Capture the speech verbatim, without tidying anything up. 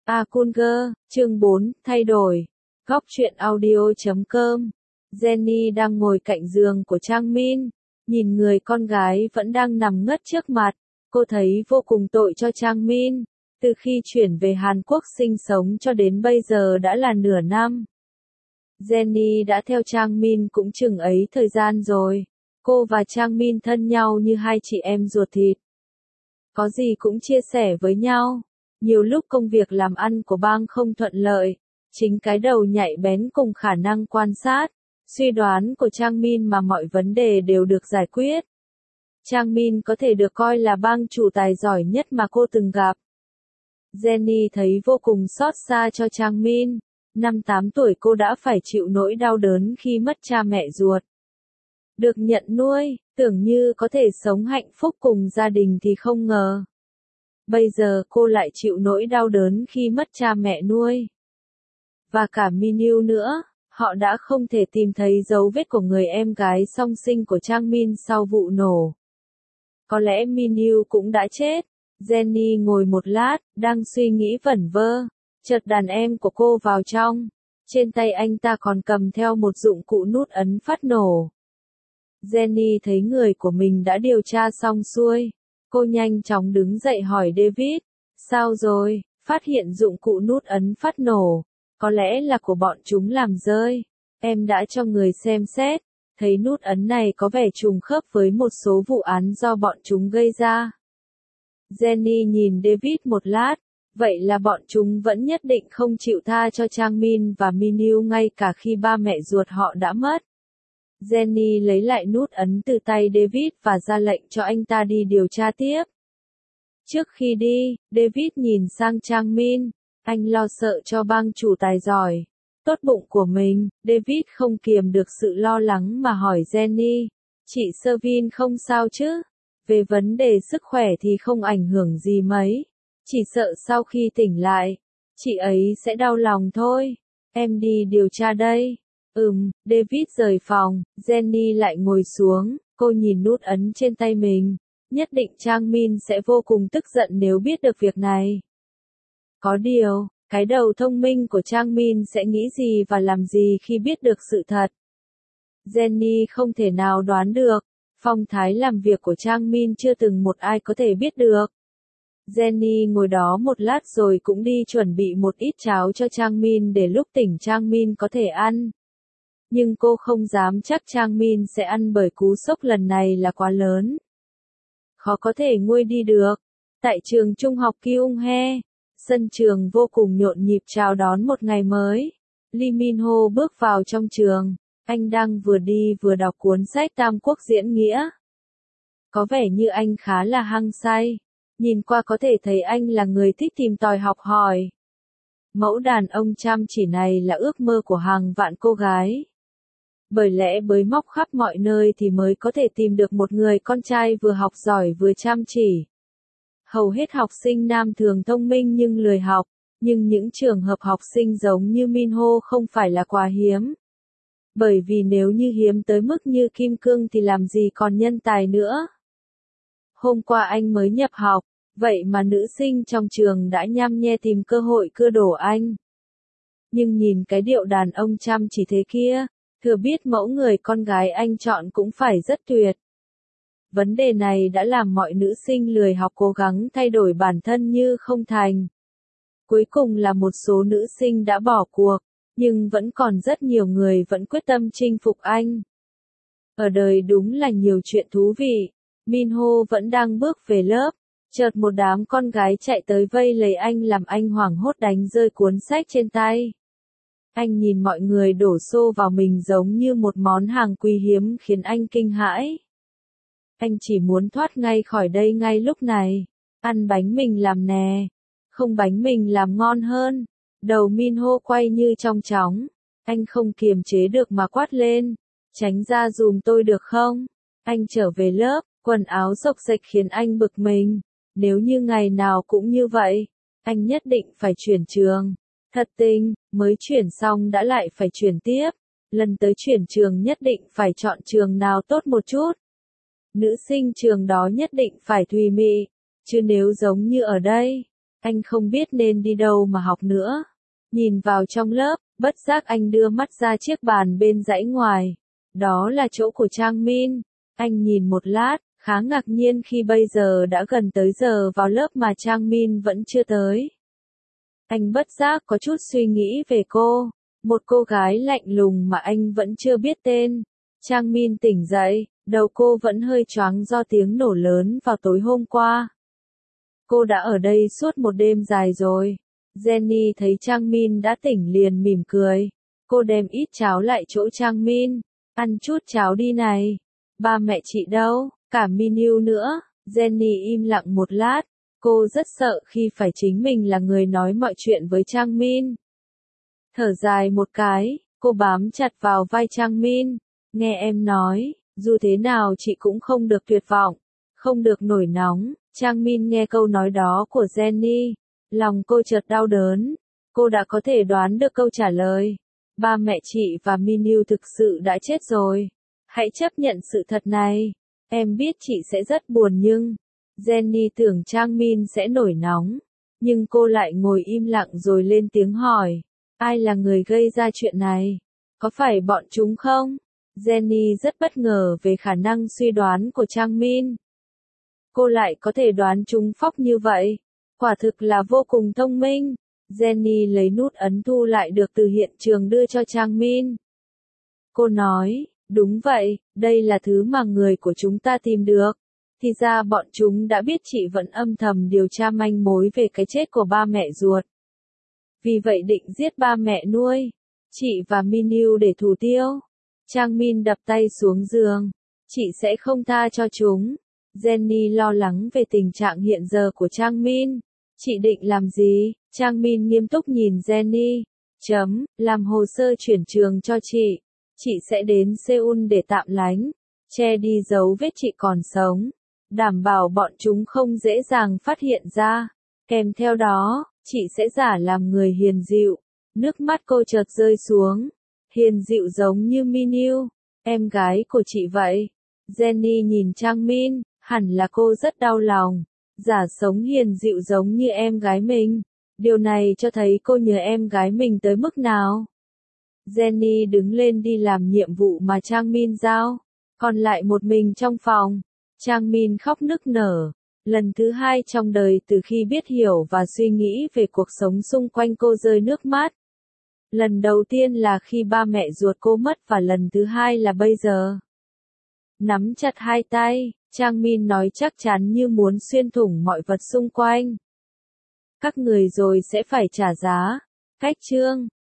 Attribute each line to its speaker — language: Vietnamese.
Speaker 1: A Cool, chương bốn, thay đổi. Góc truyện audio chấm com. Jenny đang ngồi cạnh giường của Trang Min, nhìn người con gái vẫn đang nằm ngất trước mặt. Cô thấy vô cùng tội cho Trang Min. Từ khi chuyển về Hàn Quốc sinh sống cho đến bây giờ đã là nửa năm. Jenny đã theo Trang Min cũng chừng ấy thời gian rồi. Cô và Trang Min thân nhau như hai chị em ruột thịt. Có gì cũng chia sẻ với nhau. Nhiều lúc công việc làm ăn của Bang không thuận lợi, chính cái đầu nhạy bén cùng khả năng quan sát, suy đoán của Trang Min mà mọi vấn đề đều được giải quyết. Trang Min có thể được coi là Bang chủ tài giỏi nhất mà cô từng gặp. Jenny thấy vô cùng xót xa cho Trang Min. Năm tám tuổi cô đã phải chịu nỗi đau đớn khi mất cha mẹ ruột. Được nhận nuôi, tưởng như có thể sống hạnh phúc cùng gia đình thì không ngờ. Bây giờ cô lại chịu nỗi đau đớn khi mất cha mẹ nuôi. Và cả Minyu nữa, họ đã không thể tìm thấy dấu vết của người em gái song sinh của Trang Min sau vụ nổ. Có lẽ Minyu cũng đã chết. Jenny ngồi một lát, đang suy nghĩ vẩn vơ. Chợt đàn em của cô vào trong. Trên tay anh ta còn cầm theo một dụng cụ nút ấn phát nổ. Jenny thấy người của mình đã điều tra xong xuôi. Cô nhanh chóng đứng dậy hỏi David, sao rồi, phát hiện dụng cụ nút ấn phát nổ, có lẽ là của bọn chúng làm rơi. Em đã cho người xem xét, thấy nút ấn này có vẻ trùng khớp với một số vụ án do bọn chúng gây ra. Jenny nhìn David một lát, vậy là bọn chúng vẫn nhất định không chịu tha cho Trang Min và Minyu ngay cả khi ba mẹ ruột họ đã mất. Jenny lấy lại nút ấn từ tay David và ra lệnh cho anh ta đi điều tra tiếp. Trước khi đi, David nhìn sang Trang Min, anh lo sợ cho Bang chủ tài giỏi. Tốt bụng của mình, David không kiềm được sự lo lắng mà hỏi Jenny, chị Servin không sao chứ? Về vấn đề sức khỏe thì không ảnh hưởng gì mấy, chỉ sợ sau khi tỉnh lại, chị ấy sẽ đau lòng thôi. Em đi điều tra đây. Ừm, David rời phòng, Jenny lại ngồi xuống, cô nhìn nút ấn trên tay mình. Nhất định Trang Min sẽ vô cùng tức giận nếu biết được việc này. Có điều, cái đầu thông minh của Trang Min sẽ nghĩ gì và làm gì khi biết được sự thật. Jenny không thể nào đoán được, phong thái làm việc của Trang Min chưa từng một ai có thể biết được. Jenny ngồi đó một lát rồi cũng đi chuẩn bị một ít cháo cho Trang Min để lúc tỉnh Trang Min có thể ăn. Nhưng cô không dám chắc Trang Min sẽ ăn bởi cú sốc lần này là quá lớn. Khó có thể nguôi đi được. Tại trường trung học Kyunghae, sân trường vô cùng nhộn nhịp chào đón một ngày mới. Lee Min-ho bước vào trong trường, anh đang vừa đi vừa đọc cuốn sách Tam Quốc diễn nghĩa. Có vẻ như anh khá là hăng say, nhìn qua có thể thấy anh là người thích tìm tòi học hỏi. Mẫu đàn ông chăm chỉ này là ước mơ của hàng vạn cô gái. Bởi lẽ bới móc khắp mọi nơi thì mới có thể tìm được một người con trai vừa học giỏi vừa chăm chỉ. Hầu hết học sinh nam thường thông minh nhưng lười học, nhưng những trường hợp học sinh giống như Minho không phải là quá hiếm. Bởi vì nếu như hiếm tới mức như Kim Cương thì làm gì còn nhân tài nữa. Hôm qua anh mới nhập học, vậy mà nữ sinh trong trường đã nhăm nhe tìm cơ hội cưa đổ anh. Nhưng nhìn cái điệu đàn ông chăm chỉ thế kia, thừa biết mẫu người con gái anh chọn cũng phải rất tuyệt. Vấn đề này đã làm mọi nữ sinh lười học cố gắng thay đổi bản thân như không thành. Cuối cùng là một số nữ sinh đã bỏ cuộc, nhưng vẫn còn rất nhiều người vẫn quyết tâm chinh phục anh. Ở đời đúng là nhiều chuyện thú vị. Minho vẫn đang bước về lớp, chợt một đám con gái chạy tới vây lấy anh làm anh hoảng hốt đánh rơi cuốn sách trên tay. Anh nhìn mọi người đổ xô vào mình giống như một món hàng quý hiếm khiến anh kinh hãi. Anh chỉ muốn thoát ngay khỏi đây ngay lúc này. Ăn bánh mình làm nè. Không bánh mình làm ngon hơn. Đầu Minho quay như trong chóng. Anh không kiềm chế được mà quát lên. Tránh ra dùm tôi được không? Anh trở về lớp, quần áo xộc xệch khiến anh bực mình. Nếu như ngày nào cũng như vậy, anh nhất định phải chuyển trường. Thật tình, mới chuyển xong đã lại phải chuyển tiếp. Lần tới chuyển trường nhất định phải chọn trường nào tốt một chút. Nữ sinh trường đó nhất định phải thùy mị. Chứ nếu giống như ở đây, Anh không biết nên đi đâu mà học nữa. Nhìn vào trong lớp, bất giác anh đưa mắt ra chiếc bàn bên dãy ngoài. Đó là chỗ của Trang Min. Anh nhìn một lát, khá ngạc nhiên khi bây giờ đã gần tới giờ vào lớp mà Trang Min vẫn chưa tới. Anh bất giác có chút suy nghĩ về cô, một cô gái lạnh lùng mà anh vẫn chưa biết tên. Trang Min tỉnh dậy, đầu cô vẫn hơi choáng do tiếng nổ lớn vào tối hôm qua. Cô đã ở đây suốt một đêm dài rồi. Jenny thấy Trang Min đã tỉnh liền mỉm cười. Cô đem ít cháo lại chỗ Trang Min. Ăn chút cháo đi này. Ba mẹ chị đâu, cả Minu nữa. Jenny im lặng một lát. Cô rất sợ khi phải chính mình là người nói mọi chuyện với Trang Min. Thở dài một cái, cô bám chặt vào vai Trang Min. Nghe em nói, dù thế nào chị cũng không được tuyệt vọng, không được nổi nóng. Trang Min nghe câu nói đó của Jenny, lòng cô chợt đau đớn. Cô đã có thể đoán được câu trả lời. Ba mẹ chị và Minu thực sự đã chết rồi. Hãy chấp nhận sự thật này. Em biết chị sẽ rất buồn nhưng... Jenny tưởng Trang Min sẽ nổi nóng, nhưng cô lại ngồi im lặng rồi lên tiếng hỏi. Ai là người gây ra chuyện này? Có phải bọn chúng không? Jenny rất bất ngờ về khả năng suy đoán của Trang Min. Cô lại có thể đoán chúng phóc như vậy. Quả thực là vô cùng thông minh. Jenny lấy nút ấn thu lại được từ hiện trường đưa cho Trang Min. Cô nói, đúng vậy, đây là thứ mà người của chúng ta tìm được. Thì ra bọn chúng đã biết chị vẫn âm thầm điều tra manh mối về cái chết của ba mẹ ruột. Vì vậy định giết ba mẹ nuôi, chị và Minu để thủ tiêu. Trang Min đập tay xuống giường. Chị sẽ không tha cho chúng. Jenny lo lắng về tình trạng hiện giờ của Trang Min. Chị định làm gì? Trang Min nghiêm túc nhìn Jenny. Chấm, làm hồ sơ chuyển trường cho chị. Chị sẽ đến Seoul để tạm lánh, che đi dấu vết chị còn sống. Đảm bảo bọn chúng không dễ dàng phát hiện ra. Kèm theo đó, chị sẽ giả làm người hiền dịu. Nước mắt cô chợt rơi xuống. Hiền dịu giống như Minu, em gái của chị vậy. Jenny nhìn Trang Min, hẳn là cô rất đau lòng. Giả sống hiền dịu giống như em gái mình. Điều này cho thấy cô nhớ em gái mình tới mức nào. Jenny đứng lên đi làm nhiệm vụ mà Trang Min giao. Còn lại một mình trong phòng. Trang Min khóc nức nở. Lần thứ hai trong đời từ khi biết hiểu và suy nghĩ về cuộc sống xung quanh cô rơi nước mắt. Lần đầu tiên là khi ba mẹ ruột cô mất và lần thứ hai là bây giờ. Nắm chặt hai tay, Trang Min nói chắc chắn như muốn xuyên thủng mọi vật xung quanh. Các người rồi sẽ phải trả giá. Cách chương